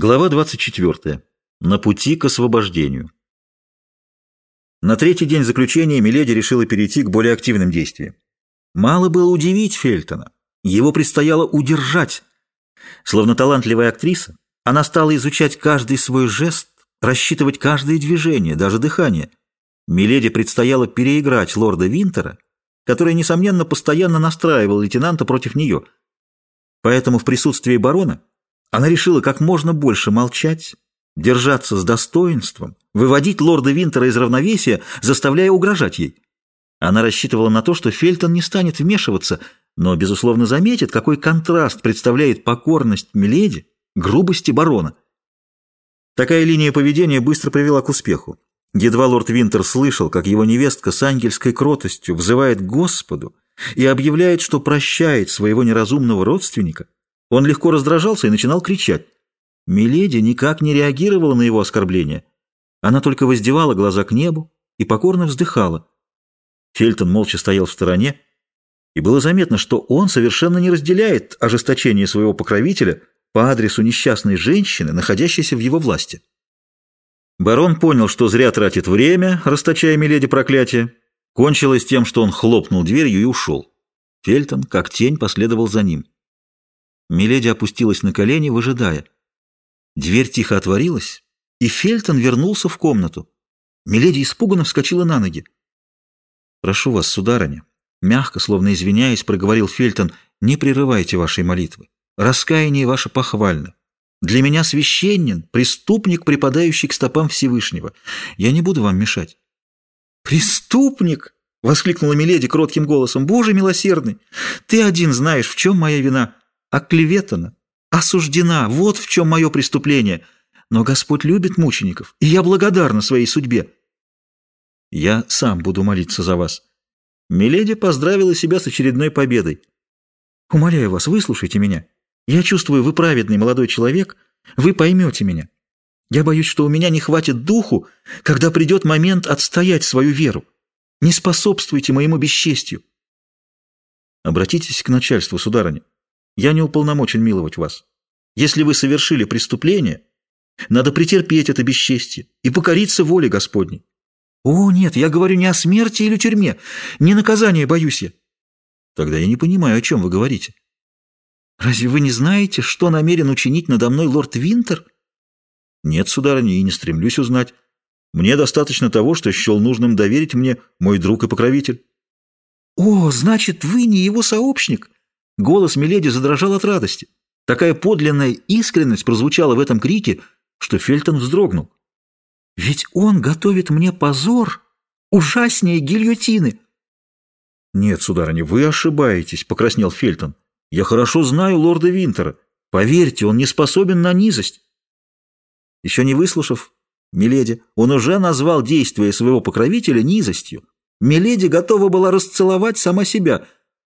Глава 24. На пути к освобождению. На третий день заключения миледи решила перейти к более активным действиям. Мало было удивить Фельтона, его предстояло удержать. Словно талантливая актриса, она стала изучать каждый свой жест, рассчитывать каждое движение, даже дыхание. Миледи предстояло переиграть лорда Винтера, который, несомненно, постоянно настраивал лейтенанта против нее. Поэтому в присутствии барона она решила как можно больше молчать, держаться с достоинством, выводить лорда Винтера из равновесия, заставляя угрожать ей. Она рассчитывала на то, что Фельтон не станет вмешиваться, но, безусловно, заметит, какой контраст представляет покорность миледи грубости барона. Такая линия поведения быстро привела к успеху. Едва лорд Винтер слышал, как его невестка с ангельской кротостью взывает к Господу и объявляет, что прощает своего неразумного родственника, он легко раздражался и начинал кричать. Миледи никак не реагировала на его оскорбления. Она только воздевала глаза к небу и покорно вздыхала. Фельтон молча стоял в стороне, и было заметно, что он совершенно не разделяет ожесточение своего покровителя по адресу несчастной женщины, находящейся в его власти. Барон понял, что зря тратит время, расточая миледи проклятие. Кончилось тем, что он хлопнул дверью и ушел. Фельтон, как тень, последовал за ним. Миледи опустилась на колени, выжидая. Дверь тихо отворилась, и Фельтон вернулся в комнату. Миледи испуганно вскочила на ноги. «Прошу вас, сударыня», — мягко, словно извиняясь, проговорил Фельтон, — «не прерывайте вашей молитвы. Раскаяние ваше похвально. Для меня священнин, преступник, припадающий к стопам Всевышнего. Я не буду вам мешать». «Преступник!» — воскликнула миледи кротким голосом. «Боже милосердный! Ты один знаешь, в чем моя вина. Оклеветана, осуждена, вот в чем мое преступление. Но Господь любит мучеников, и я благодарна своей судьбе. Я сам буду молиться за вас». Миледи поздравила себя с очередной победой. «Умоляю вас, выслушайте меня. Я чувствую, вы праведный молодой человек, вы поймете меня. Я боюсь, что у меня не хватит духу, когда придет момент отстоять свою веру. Не способствуйте моему бесчестью». «Обратитесь к начальству, сударыня. Я не уполномочен миловать вас. Если вы совершили преступление, надо претерпеть это бесчестие и покориться воле Господней». «О, нет, я говорю не о смерти или тюрьме, не наказания боюсь я». «Тогда я не понимаю, о чем вы говорите». «Разве вы не знаете, что намерен учинить надо мной лорд Винтер?» «Нет, сударыня, и не стремлюсь узнать. Мне достаточно того, что счел нужным доверить мне мой друг и покровитель». «О, значит, вы не его сообщник?» Голос миледи задрожал от радости. Такая подлинная искренность прозвучала в этом крике, что Фельтон вздрогнул. «Ведь он готовит мне позор, ужаснее гильотины». «Нет, сударыня, вы ошибаетесь», — покраснел Фельтон. «Я хорошо знаю лорда Винтера. Поверьте, он не способен на низость». Еще не выслушав миледи, он уже назвал действия своего покровителя низостью. Миледи готова была расцеловать сама себя.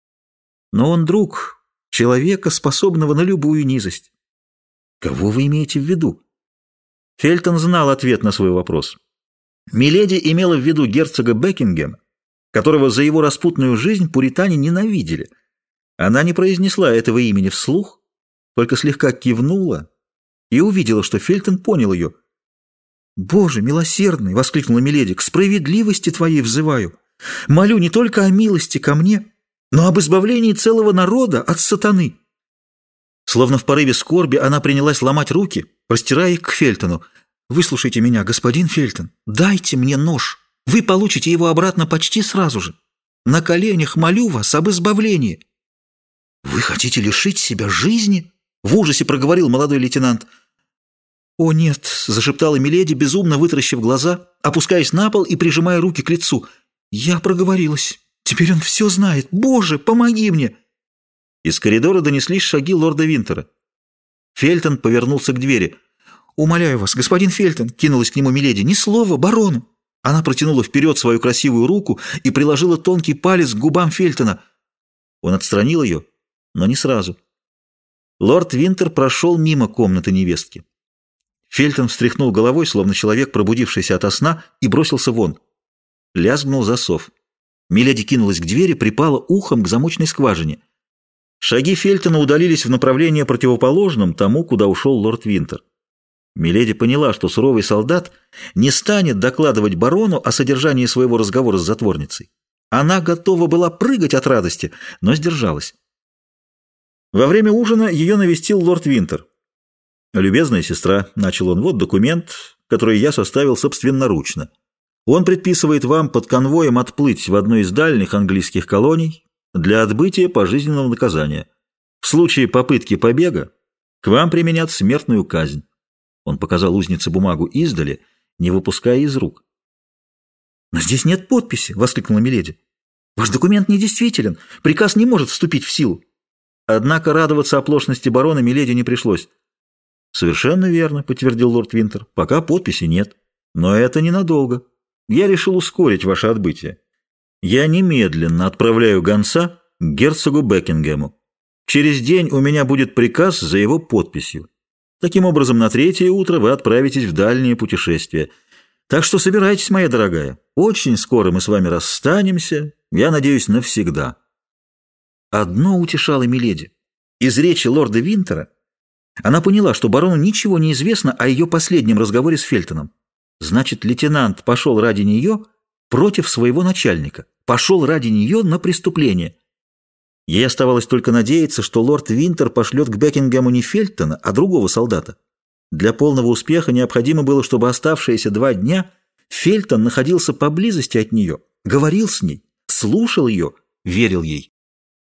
Но он друг человека, способного на любую низость. Кого вы имеете в виду? Фельтон знал ответ на свой вопрос. Миледи имела в виду герцога Бекингема, которого за его распутную жизнь пуритане ненавидели. Она не произнесла этого имени вслух, только слегка кивнула и увидела, что Фельтон понял ее. «Боже милосердный!» — воскликнула миледи. «К справедливости твоей взываю. Молю не только о милости ко мне, но об избавлении целого народа от сатаны». Словно в порыве скорби она принялась ломать руки, простирая их к Фельтону. «Выслушайте меня, господин Фельтон, дайте мне нож. Вы получите его обратно почти сразу же. На коленях молю вас об избавлении». «Вы хотите лишить себя жизни?» — в ужасе проговорил молодой лейтенант. «О, нет!» — зашептала миледи, безумно вытаращив глаза, опускаясь на пол и прижимая руки к лицу. «Я проговорилась. Теперь он все знает. Боже, помоги мне!» Из коридора донеслись шаги лорда Винтера. Фельтон повернулся к двери. «Умоляю вас, господин Фельтон!» — кинулась к нему миледи. «Ни слова барону!» Она протянула вперед свою красивую руку и приложила тонкий палец к губам Фельтона. Он отстранил ее, но не сразу. Лорд Винтер прошел мимо комнаты невестки. Фельтон встряхнул головой, словно человек, пробудившийся ото сна, и бросился вон. Лязгнул засов. Миледи кинулась к двери, припала ухом к замочной скважине. Шаги Фельтона удалились в направлении противоположном тому, куда ушел лорд Винтер. Миледи поняла, что суровый солдат не станет докладывать барону о содержании своего разговора с затворницей. Она готова была прыгать от радости, но сдержалась. Во время ужина ее навестил лорд Винтер. «Любезная сестра», — начал он, — «вот документ, который я составил собственноручно. Он предписывает вам под конвоем отплыть в одну из дальних английских колоний для отбытия пожизненного наказания. В случае попытки побега к вам применят смертную казнь». Он показал узнице бумагу издали, не выпуская из рук. «Но здесь нет подписи!» — воскликнула миледи. «Ваш документ недействителен. Приказ не может вступить в силу». Однако радоваться оплошности барона миледи не пришлось. «Совершенно верно», — подтвердил лорд Винтер. «Пока подписи нет. Но это ненадолго. Я решил ускорить ваше отбытие. Я немедленно отправляю гонца к герцогу Бекингему. Через день у меня будет приказ за его подписью. Таким образом, на 3-е утро вы отправитесь в дальнее путешествие. Так что собирайтесь, моя дорогая. Очень скоро мы с вами расстанемся, я надеюсь, навсегда». Одно утешало миледи. Из речи лорда Винтера она поняла, что барону ничего не известно о ее последнем разговоре с Фельтоном. Значит, лейтенант пошел ради нее против своего начальника, пошел ради нее на преступление. Ей оставалось только надеяться, что лорд Винтер пошлет к Бекингему не Фельтона, а другого солдата. Для полного успеха необходимо было, чтобы оставшиеся 2 дня Фельтон находился поблизости от нее, говорил с ней, слушал ее, верил ей.